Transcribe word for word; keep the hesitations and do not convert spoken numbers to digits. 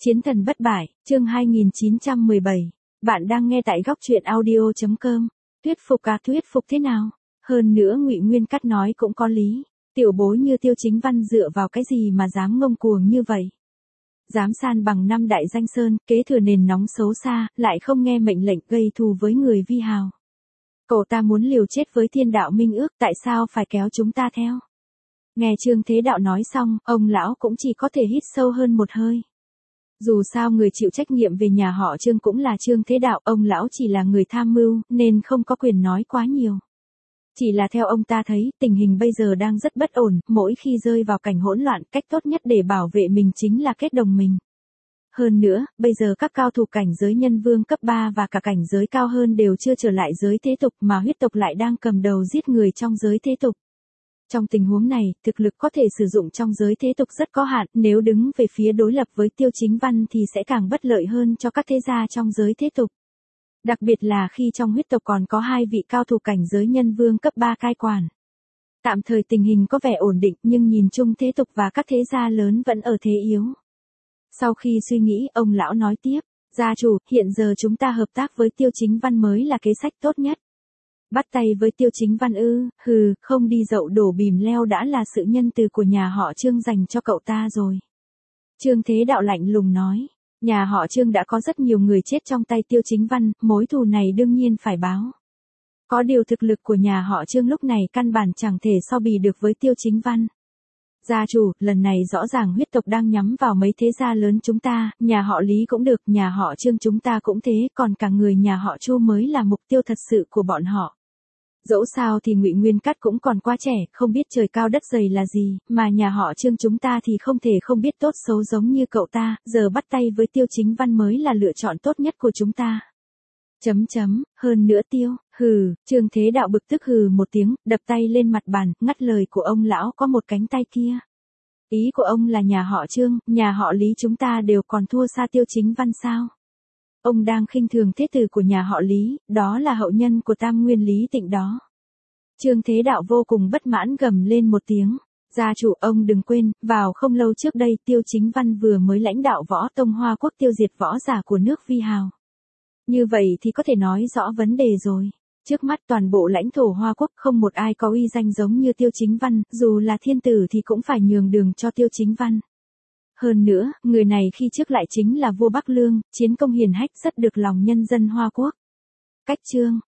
Chiến thần bất bại, chương hai nghìn chín trăm mười bảy. Bạn đang nghe tại góc truyện audio chấm com. Thuyết phục à, thuyết phục thế nào? Hơn nữa Ngụy Nguyên Cắt nói cũng có lý. Tiểu bối như Tiêu Chính Văn dựa vào cái gì mà dám ngông cuồng như vậy? Dám san bằng năm đại danh sơn, kế thừa nền nóng xấu xa, lại không nghe mệnh lệnh gây thù với người vi hào. Cậu ta muốn liều chết với thiên đạo minh ước, tại sao phải kéo chúng ta theo? Nghe Trương Thế Đạo nói xong, ông lão cũng chỉ có thể hít sâu hơn một hơi. Dù sao người chịu trách nhiệm về nhà họ Trương cũng là Trương Thế Đạo, ông lão chỉ là người tham mưu, nên không có quyền nói quá nhiều. Chỉ là theo ông ta thấy, tình hình bây giờ đang rất bất ổn, mỗi khi rơi vào cảnh hỗn loạn, cách tốt nhất để bảo vệ mình chính là kết đồng mình. Hơn nữa, bây giờ các cao thủ cảnh giới nhân vương cấp ba và cả cảnh giới cao hơn đều chưa trở lại giới thế tục mà huyết tộc lại đang cầm đầu giết người trong giới thế tục. Trong tình huống này, thực lực có thể sử dụng trong giới thế tục rất có hạn, nếu đứng về phía đối lập với Tiêu Chính Văn thì sẽ càng bất lợi hơn cho các thế gia trong giới thế tục. Đặc biệt là khi trong huyết tộc còn có hai vị cao thủ cảnh giới nhân vương cấp ba cai quản. Tạm thời tình hình có vẻ ổn định nhưng nhìn chung thế tục và các thế gia lớn vẫn ở thế yếu. Sau khi suy nghĩ, ông lão nói tiếp, gia chủ, hiện giờ chúng ta hợp tác với Tiêu Chính Văn mới là kế sách tốt nhất. Bắt tay với Tiêu Chính Văn ư, hừ, không đi dậu đổ bìm leo đã là sự nhân từ của nhà họ Trương dành cho cậu ta rồi. Trương Thế Đạo lạnh lùng nói, nhà họ Trương đã có rất nhiều người chết trong tay Tiêu Chính Văn, mối thù này đương nhiên phải báo. Có điều thực lực của nhà họ Trương lúc này căn bản chẳng thể so bì được với Tiêu Chính Văn. Gia chủ, lần này rõ ràng huyết tộc đang nhắm vào mấy thế gia lớn chúng ta, nhà họ Lý cũng được, nhà họ Trương chúng ta cũng thế, còn cả người nhà họ Chu mới là mục tiêu thật sự của bọn họ. Dẫu sao thì Ngụy Nguyên Cắt cũng còn quá trẻ, không biết trời cao đất dày là gì, mà nhà họ Trương chúng ta thì không thể không biết tốt xấu giống như cậu ta, giờ bắt tay với Tiêu Chính Văn mới là lựa chọn tốt nhất của chúng ta. Chấm chấm, hơn nữa Tiêu, hừ, Trương Thế Đạo bực tức hừ một tiếng, đập tay lên mặt bàn, ngắt lời của ông lão có một cánh tay kia. Ý của ông là nhà họ Trương, nhà họ Lý chúng ta đều còn thua xa Tiêu Chính Văn sao? Ông đang khinh thường thế tử của nhà họ Lý, đó là hậu nhân của Tam Nguyên Lý Tịnh đó. Trương Thế Đạo vô cùng bất mãn gầm lên một tiếng. Gia chủ, ông đừng quên, vào không lâu trước đây Tiêu Chính Văn vừa mới lãnh đạo võ tông Hoa Quốc tiêu diệt võ giả của nước vi hào. Như vậy thì có thể nói rõ vấn đề rồi. Trước mắt toàn bộ lãnh thổ Hoa Quốc không một ai có uy danh giống như Tiêu Chính Văn, dù là thiên tử thì cũng phải nhường đường cho Tiêu Chính Văn. Hơn nữa, người này khi trước lại chính là vua Bắc Lương, chiến công hiển hách rất được lòng nhân dân Hoa Quốc. Cách chương,